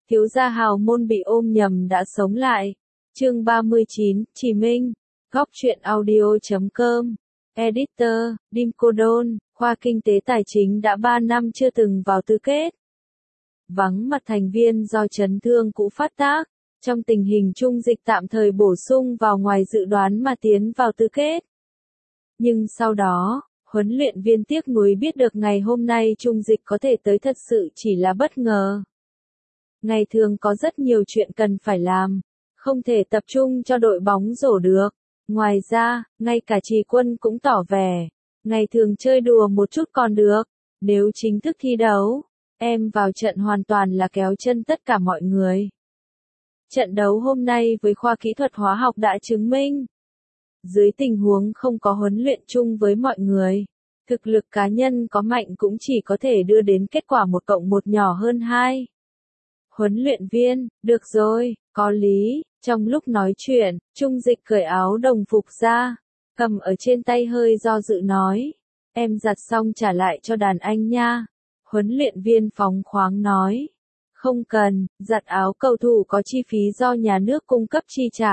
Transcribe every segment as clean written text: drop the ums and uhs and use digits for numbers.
thiếu gia hào môn bị ôm nhầm đã sống lại. Chương 39, Chí Minh. Góc truyện audio.com. Editor, Dim Cô Đôn, khoa kinh tế tài chính đã 3 năm chưa từng vào tứ kết. Vắng mặt thành viên do chấn thương cũ phát tác, trong tình hình chung dịch tạm thời bổ sung vào ngoài dự đoán mà tiến vào tứ kết. Nhưng sau đó, huấn luyện viên tiếc nuối biết được ngày hôm nay chung dịch có thể tới thật sự chỉ là bất ngờ. Ngày thường có rất nhiều chuyện cần phải làm, không thể tập trung cho đội bóng rổ được. Ngoài ra, ngay cả Trì Quân cũng tỏ vẻ, ngày thường chơi đùa một chút còn được, nếu chính thức thi đấu, em vào trận hoàn toàn là kéo chân tất cả mọi người. Trận đấu hôm nay với khoa kỹ thuật hóa học đã chứng minh, dưới tình huống không có huấn luyện chung với mọi người, thực lực cá nhân có mạnh cũng chỉ có thể đưa đến kết quả 1+1 nhỏ hơn 2. Huấn luyện viên, được rồi, có lý. Trong lúc nói chuyện, Trung Dịch cởi áo đồng phục ra, cầm ở trên tay hơi do dự nói, em giặt xong trả lại cho đàn anh nha. Huấn luyện viên phóng khoáng nói, không cần, giặt áo cầu thủ có chi phí do nhà nước cung cấp chi trả.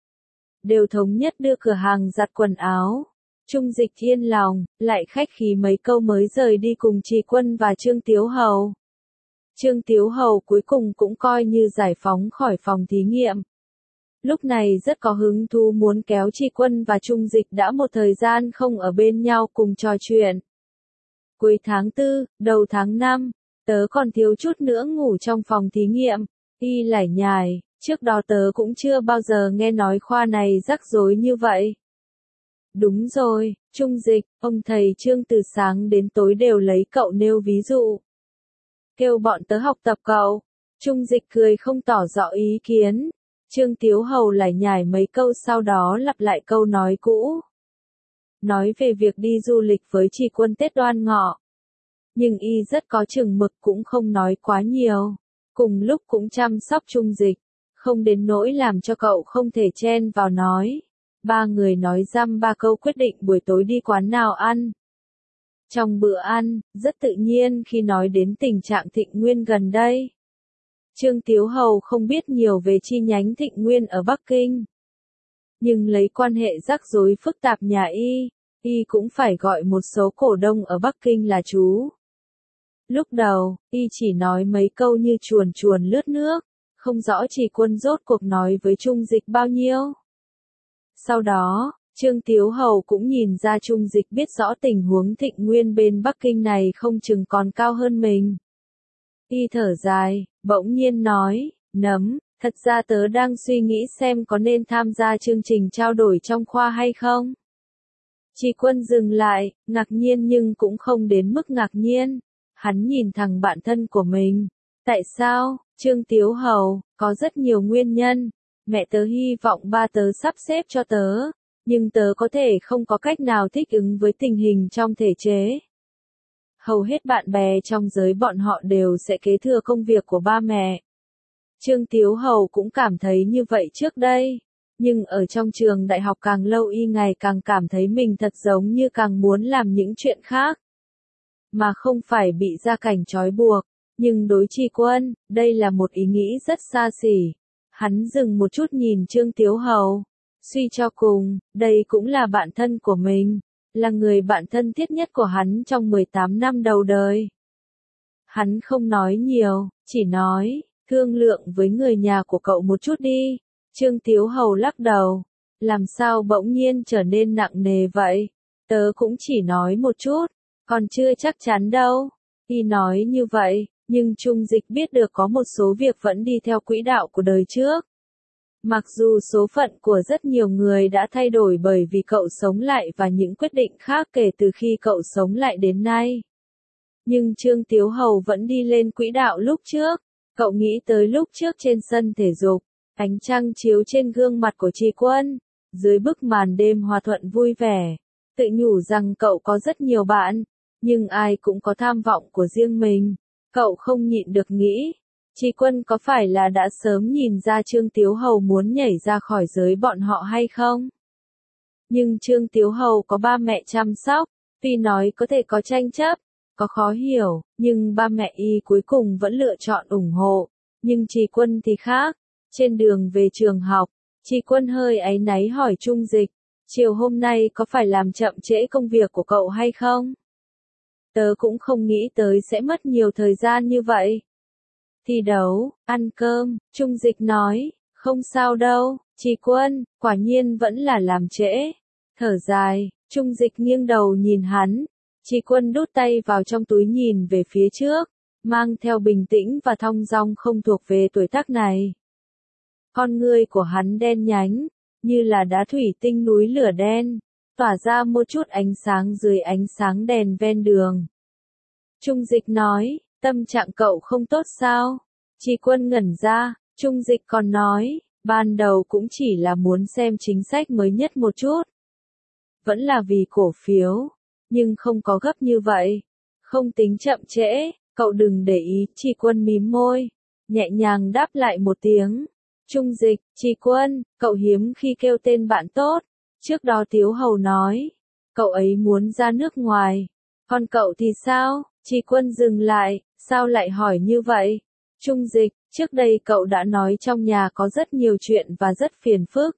Đều thống nhất đưa cửa hàng giặt quần áo. Trung Dịch yên lòng, lại khách khí mấy câu mới rời đi cùng Trì Quân và Trương Tiếu Hầu. Trương Tiếu Hầu cuối cùng cũng coi như giải phóng khỏi phòng thí nghiệm. Lúc này rất có hứng thú muốn kéo Trì Quân và Trung Dịch đã một thời gian không ở bên nhau cùng trò chuyện. Cuối tháng 4, đầu tháng 5, tớ còn thiếu chút nữa ngủ trong phòng thí nghiệm. Y lải nhải, trước đó tớ cũng chưa bao giờ nghe nói khoa này rắc rối như vậy. Đúng rồi, Trung Dịch, ông thầy Trương từ sáng đến tối đều lấy cậu nêu ví dụ. Kêu bọn tớ học tập cậu. Trung Dịch cười không tỏ rõ ý kiến. Trương Tiếu Hầu lải nhải mấy câu sau đó lặp lại câu nói cũ. Nói về việc đi du lịch với Trì Quân Tết Đoan Ngọ. Nhưng y rất có chừng mực cũng không nói quá nhiều. Cùng lúc cũng chăm sóc Trung Dịch. Không đến nỗi làm cho cậu không thể chen vào nói. Ba người nói dăm ba câu quyết định buổi tối đi quán nào ăn. Trong bữa ăn, rất tự nhiên khi nói đến tình trạng Thịnh Nguyên gần đây. Trương Tiếu Hầu không biết nhiều về chi nhánh Thịnh Nguyên ở Bắc Kinh. Nhưng lấy quan hệ rắc rối phức tạp nhà y cũng phải gọi một số cổ đông ở Bắc Kinh là chú. Lúc đầu, y chỉ nói mấy câu như chuồn chuồn lướt nước, không rõ Trì Quân rốt cuộc nói với Trung Dịch bao nhiêu. Sau đó, Trương Tiếu Hầu cũng nhìn ra Trung Dịch biết rõ tình huống Thịnh Nguyên bên Bắc Kinh này không chừng còn cao hơn mình. Y thở dài, bỗng nhiên nói, Nấm, thật ra tớ đang suy nghĩ xem có nên tham gia chương trình trao đổi trong khoa hay không. Trì Quân dừng lại, ngạc nhiên nhưng cũng không đến mức ngạc nhiên. Hắn nhìn thằng bạn thân của mình. Tại sao, Trương Tiếu Hầu, có rất nhiều nguyên nhân. Mẹ tớ hy vọng ba tớ sắp xếp cho tớ. Nhưng tớ có thể không có cách nào thích ứng với tình hình trong thể chế. Hầu hết bạn bè trong giới bọn họ đều sẽ kế thừa công việc của ba mẹ. Trương Tiếu Hầu cũng cảm thấy như vậy trước đây. Nhưng ở trong trường đại học càng lâu y ngày càng cảm thấy mình thật giống như càng muốn làm những chuyện khác. Mà không phải bị gia cảnh trói buộc. Nhưng đối Trì Quân, đây là một ý nghĩ rất xa xỉ. Hắn dừng một chút nhìn Trương Tiếu Hầu. Suy cho cùng, đây cũng là bạn thân của mình, là người bạn thân thiết nhất của hắn trong 18 năm đầu đời. Hắn không nói nhiều, chỉ nói, thương lượng với người nhà của cậu một chút đi. Trương Tiếu Hầu lắc đầu, làm sao bỗng nhiên trở nên nặng nề vậy? Tớ cũng chỉ nói một chút, còn chưa chắc chắn đâu. Y nói như vậy, nhưng Trung Dịch biết được có một số việc vẫn đi theo quỹ đạo của đời trước. Mặc dù số phận của rất nhiều người đã thay đổi bởi vì cậu sống lại và những quyết định khác kể từ khi cậu sống lại đến nay. Nhưng Trương Tiếu Hầu vẫn đi lên quỹ đạo lúc trước. Cậu nghĩ tới lúc trước trên sân thể dục, ánh trăng chiếu trên gương mặt của Trì Quân, dưới bức màn đêm hòa thuận vui vẻ. Tự nhủ rằng cậu có rất nhiều bạn, nhưng ai cũng có tham vọng của riêng mình. Cậu không nhịn được nghĩ. Trì Quân có phải là đã sớm nhìn ra Trương Tiếu Hầu muốn nhảy ra khỏi giới bọn họ hay không? Nhưng Trương Tiếu Hầu có ba mẹ chăm sóc, tuy nói có thể có tranh chấp, có khó hiểu, nhưng ba mẹ y cuối cùng vẫn lựa chọn ủng hộ. Nhưng Trì Quân thì khác. Trên đường về trường học, Trì Quân hơi áy náy hỏi Trung Dịch, chiều hôm nay có phải làm chậm trễ công việc của cậu hay không? Tớ cũng không nghĩ tới sẽ mất nhiều thời gian như vậy. Thi đấu, ăn cơm, Trung Dịch nói, không sao đâu, Trì Quân, quả nhiên vẫn là làm trễ. Thở dài, Trung Dịch nghiêng đầu nhìn hắn, Trì Quân đút tay vào trong túi nhìn về phía trước, mang theo bình tĩnh và thong dong không thuộc về tuổi tác này. Con ngươi của hắn đen nhánh, như là đá thủy tinh núi lửa đen, tỏa ra một chút ánh sáng dưới ánh sáng đèn ven đường. Trung Dịch nói, tâm trạng cậu không tốt sao? Trì Quân ngẩn ra, Trung Dịch còn nói, ban đầu cũng chỉ là muốn xem chính sách mới nhất một chút. Vẫn là vì cổ phiếu, nhưng không có gấp như vậy. Không tính chậm trễ, cậu đừng để ý. Trì Quân mím môi, nhẹ nhàng đáp lại một tiếng. Trung Dịch, Trì Quân, cậu hiếm khi kêu tên bạn tốt. Trước đó Tiếu Hầu nói, cậu ấy muốn ra nước ngoài. Còn cậu thì sao? Trì Quân dừng lại, sao lại hỏi như vậy? Trung Dịch, trước đây cậu đã nói trong nhà có rất nhiều chuyện và rất phiền phức.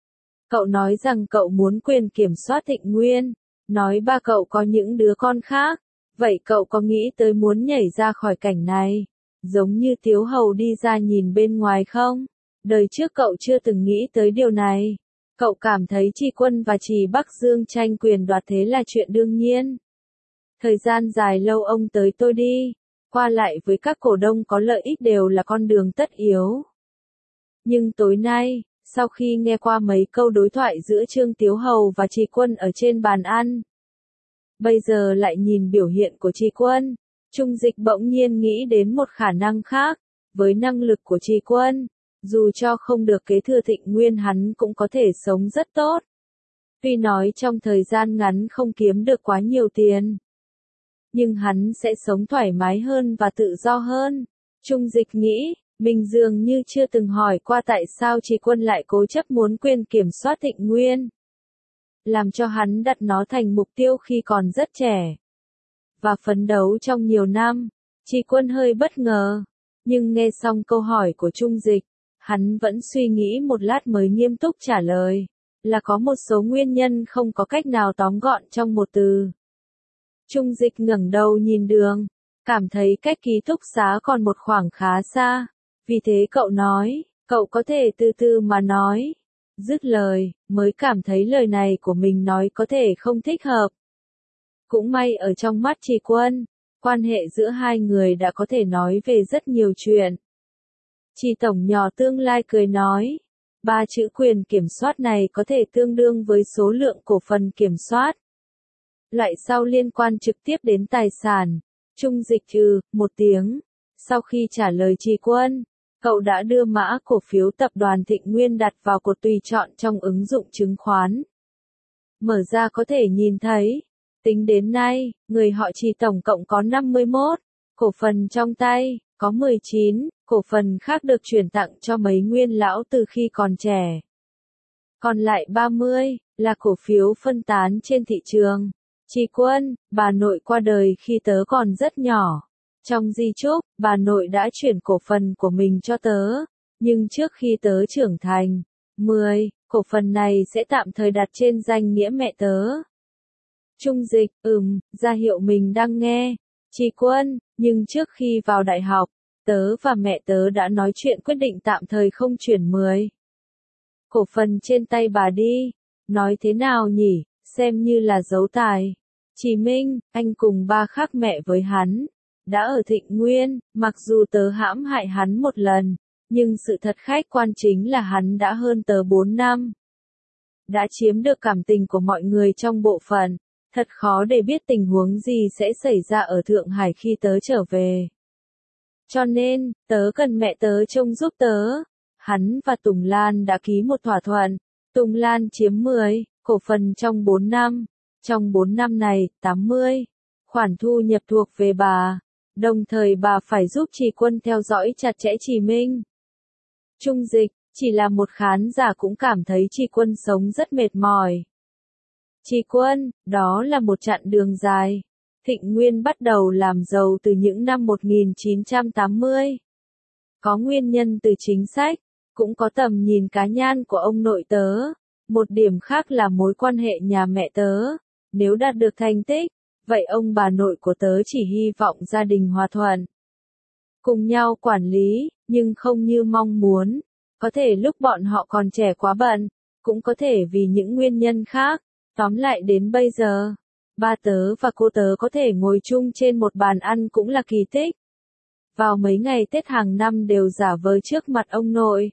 Cậu nói rằng cậu muốn quyền kiểm soát Thịnh Nguyên, nói ba cậu có những đứa con khác. Vậy cậu có nghĩ tới muốn nhảy ra khỏi cảnh này, giống như Tiếu Hầu đi ra nhìn bên ngoài không? Đời trước cậu chưa từng nghĩ tới điều này. Cậu cảm thấy Trì Quân và Trì Bắc Dương tranh quyền đoạt thế là chuyện đương nhiên. Thời gian dài lâu ông tới tôi đi, qua lại với các cổ đông có lợi ích đều là con đường tất yếu. Nhưng tối nay, sau khi nghe qua mấy câu đối thoại giữa Trương Tiếu Hầu và Trì Quân ở trên bàn ăn, bây giờ lại nhìn biểu hiện của Trì Quân, Trung Dịch bỗng nhiên nghĩ đến một khả năng khác. Với năng lực của Trì Quân, dù cho không được kế thừa Thịnh Nguyên hắn cũng có thể sống rất tốt. Tuy nói trong thời gian ngắn không kiếm được quá nhiều tiền, nhưng hắn sẽ sống thoải mái hơn và tự do hơn. Trung Dịch nghĩ, mình dường như chưa từng hỏi qua tại sao Trì Quân lại cố chấp muốn quyền kiểm soát Thịnh Nguyên. Làm cho hắn đặt nó thành mục tiêu khi còn rất trẻ. Và phấn đấu trong nhiều năm, Trì Quân hơi bất ngờ. Nhưng nghe xong câu hỏi của Trung Dịch, hắn vẫn suy nghĩ một lát mới nghiêm túc trả lời. Là có một số nguyên nhân không có cách nào tóm gọn trong một từ. Trung Dịch ngẩng đầu nhìn đường, cảm thấy cách ký túc xá còn một khoảng khá xa. Vì thế cậu nói, cậu có thể từ từ mà nói. Dứt lời, mới cảm thấy lời này của mình nói có thể không thích hợp. Cũng may ở trong mắt Trì Quân, quan hệ giữa hai người đã có thể nói về rất nhiều chuyện. Trì Tổng nhỏ tương lai cười nói, 3 chữ quyền kiểm soát này có thể tương đương với số lượng cổ phần kiểm soát. Loại sau liên quan trực tiếp đến tài sản. Trung Dịch một tiếng. Sau khi trả lời Trì Quân, cậu đã đưa mã cổ phiếu tập đoàn Thịnh Nguyên đặt vào cột tùy chọn trong ứng dụng chứng khoán. Mở ra có thể nhìn thấy, tính đến nay, người họ Trì tổng cộng có 51 cổ phần trong tay, có 19 cổ phần khác được chuyển tặng cho mấy nguyên lão từ khi còn trẻ. Còn lại 30 là cổ phiếu phân tán trên thị trường. Trì Quân, bà nội qua đời khi tớ còn rất nhỏ. Trong di chúc, bà nội đã chuyển cổ phần của mình cho tớ, nhưng trước khi tớ trưởng thành, 10 cổ phần này sẽ tạm thời đặt trên danh nghĩa mẹ tớ. Trung Dịch, ra hiệu mình đang nghe. Trì Quân, nhưng trước khi vào đại học, tớ và mẹ tớ đã nói chuyện quyết định tạm thời không chuyển 10 cổ phần trên tay bà đi. Nói thế nào nhỉ, xem như là giấu tài. Trì Minh, anh cùng ba khác mẹ với hắn. Đã ở Thịnh Nguyên, mặc dù tớ hãm hại hắn một lần, nhưng sự thật khách quan chính là hắn đã hơn tớ 4 năm. Đã chiếm được cảm tình của mọi người trong bộ phận, thật khó để biết tình huống gì sẽ xảy ra ở Thượng Hải khi tớ trở về. Cho nên, tớ cần mẹ tớ trông giúp tớ. Hắn và Tùng Lan đã ký một thỏa thuận, Tùng Lan chiếm 10 cổ phần trong 4 năm. Trong 4 năm này, 80 khoản thu nhập thuộc về bà. Đồng thời bà phải giúp Trì Quân theo dõi chặt chẽ Trì Minh. Trung Dịch, chỉ là một khán giả cũng cảm thấy Trì Quân sống rất mệt mỏi. Trì Quân, đó là một chặng đường dài. Thịnh Nguyên bắt đầu làm giàu từ những năm 1980. Có nguyên nhân từ chính sách, cũng có tầm nhìn cá nhân của ông nội tớ. Một điểm khác là mối quan hệ nhà mẹ tớ. Nếu đạt được thành tích, vậy ông bà nội của tớ chỉ hy vọng gia đình hòa thuận, cùng nhau quản lý, nhưng không như mong muốn. Có thể lúc bọn họ còn trẻ quá bận, cũng có thể vì những nguyên nhân khác. Tóm lại đến bây giờ, ba tớ và cô tớ có thể ngồi chung trên một bàn ăn cũng là kỳ tích. Vào mấy ngày Tết hàng năm đều giả vờ trước mặt ông nội.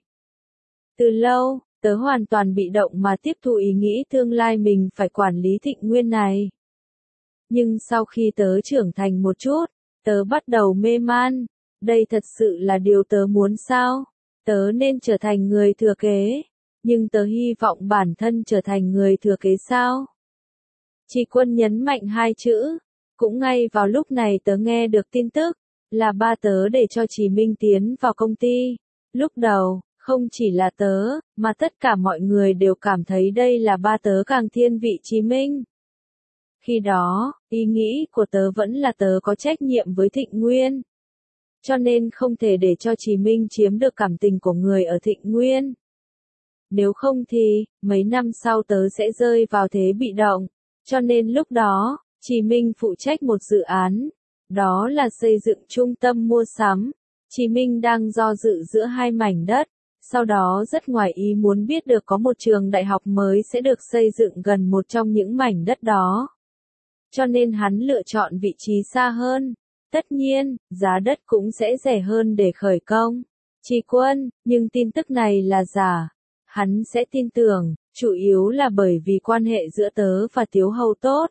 Từ lâu, tớ hoàn toàn bị động mà tiếp thu ý nghĩ tương lai mình phải quản lý Thịnh Nguyên này. Nhưng sau khi tớ trưởng thành một chút, tớ bắt đầu mê man. Đây thật sự là điều tớ muốn sao? Tớ nên trở thành người thừa kế. Nhưng tớ hy vọng bản thân trở thành người thừa kế sao? Chị Quân nhấn mạnh hai chữ. Cũng ngay vào lúc này tớ nghe được tin tức, là ba tớ để cho Chí Minh tiến vào công ty. Lúc đầu, không chỉ là tớ, mà tất cả mọi người đều cảm thấy đây là ba tớ càng thiên vị Chí Minh. Khi đó, ý nghĩ của tớ vẫn là tớ có trách nhiệm với Thịnh Nguyên. Cho nên không thể để cho Chí Minh chiếm được cảm tình của người ở Thịnh Nguyên. Nếu không thì, mấy năm sau tớ sẽ rơi vào thế bị động. Cho nên lúc đó, Chí Minh phụ trách một dự án. Đó là xây dựng trung tâm mua sắm. Chí Minh đang do dự giữa hai mảnh đất. Sau đó rất ngoài ý muốn biết được có một trường đại học mới sẽ được xây dựng gần một trong những mảnh đất đó. Cho nên hắn lựa chọn vị trí xa hơn. Tất nhiên, giá đất cũng sẽ rẻ hơn để khởi công. Chí Quân, nhưng tin tức này là giả. Hắn sẽ tin tưởng, chủ yếu là bởi vì quan hệ giữa tớ và Tiếu Hầu tốt.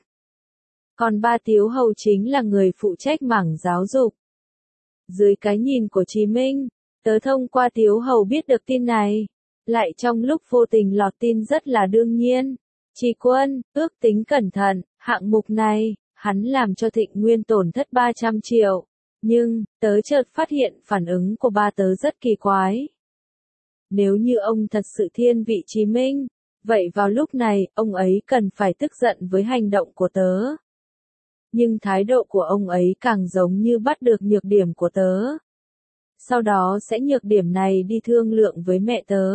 Còn ba Tiếu Hầu chính là người phụ trách mảng giáo dục. Dưới cái nhìn của Chí Minh, tớ thông qua Tiếu Hầu biết được tin này. Lại trong lúc vô tình lọt tin rất là đương nhiên. Chí Quân, ước tính cẩn thận, hạng mục này, hắn làm cho Thịnh Nguyên tổn thất 300 triệu. Nhưng, tớ chợt phát hiện phản ứng của ba tớ rất kỳ quái. Nếu như ông thật sự thiên vị Chí Minh, vậy vào lúc này, ông ấy cần phải tức giận với hành động của tớ. Nhưng thái độ của ông ấy càng giống như bắt được nhược điểm của tớ. Sau đó sẽ nhược điểm này đi thương lượng với mẹ tớ.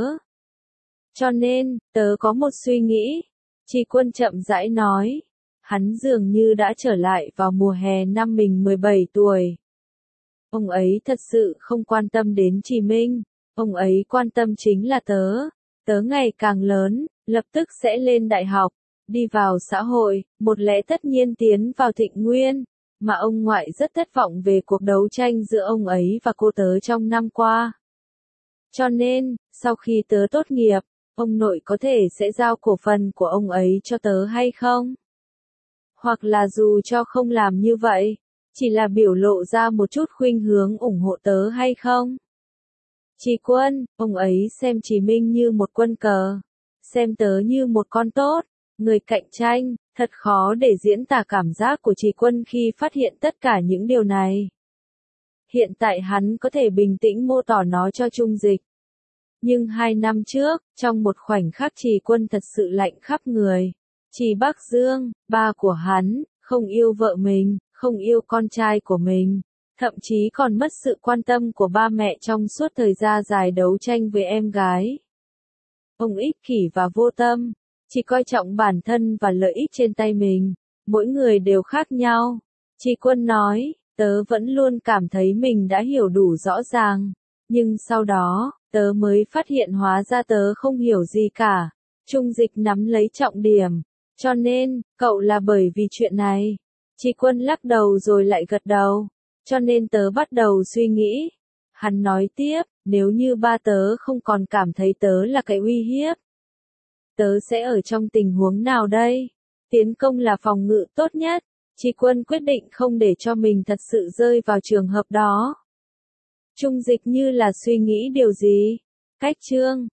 Cho nên, tớ có một suy nghĩ. Chí Quân chậm rãi nói. Hắn dường như đã trở lại vào mùa hè năm mình 17 tuổi. Ông ấy thật sự không quan tâm đến Chí Minh. Ông ấy quan tâm chính là tớ. Tớ ngày càng lớn, lập tức sẽ lên đại học, đi vào xã hội, một lẽ tất nhiên tiến vào Thịnh Nguyên. Mà ông ngoại rất thất vọng về cuộc đấu tranh giữa ông ấy và cô tớ trong năm qua. Cho nên, sau khi tớ tốt nghiệp, ông nội có thể sẽ giao cổ phần của ông ấy cho tớ hay không? Hoặc là dù cho không làm như vậy, chỉ là biểu lộ ra một chút khuynh hướng ủng hộ tớ hay không? Chí Quân, ông ấy xem Chí Minh như một quân cờ, xem tớ như một con tốt, người cạnh tranh, thật khó để diễn tả cảm giác của Chí Quân khi phát hiện tất cả những điều này. Hiện tại hắn có thể bình tĩnh mô tả nó cho Trung Dịch. Nhưng 2 năm trước, trong một khoảnh khắc Chí Quân thật sự lạnh khắp người. Chí Bắc Dương, ba của hắn, không yêu vợ mình, không yêu con trai của mình. Thậm chí còn mất sự quan tâm của ba mẹ trong suốt thời gian dài đấu tranh với em gái. Ông ích kỷ và vô tâm, chỉ coi trọng bản thân và lợi ích trên tay mình. Mỗi người đều khác nhau. Chí Quân nói, tớ vẫn luôn cảm thấy mình đã hiểu đủ rõ ràng. Nhưng sau đó, tớ mới phát hiện hóa ra tớ không hiểu gì cả. Trung Dịch nắm lấy trọng điểm. Cho nên, cậu là bởi vì chuyện này. Chí Quân lắc đầu rồi lại gật đầu. Cho nên tớ bắt đầu suy nghĩ. Hắn nói tiếp, nếu như ba tớ không còn cảm thấy tớ là cái uy hiếp, tớ sẽ ở trong tình huống nào đây? Tiến công là phòng ngự tốt nhất. Chí Quân quyết định không để cho mình thật sự rơi vào trường hợp đó. Trung Dịch như là suy nghĩ điều gì. Cách chương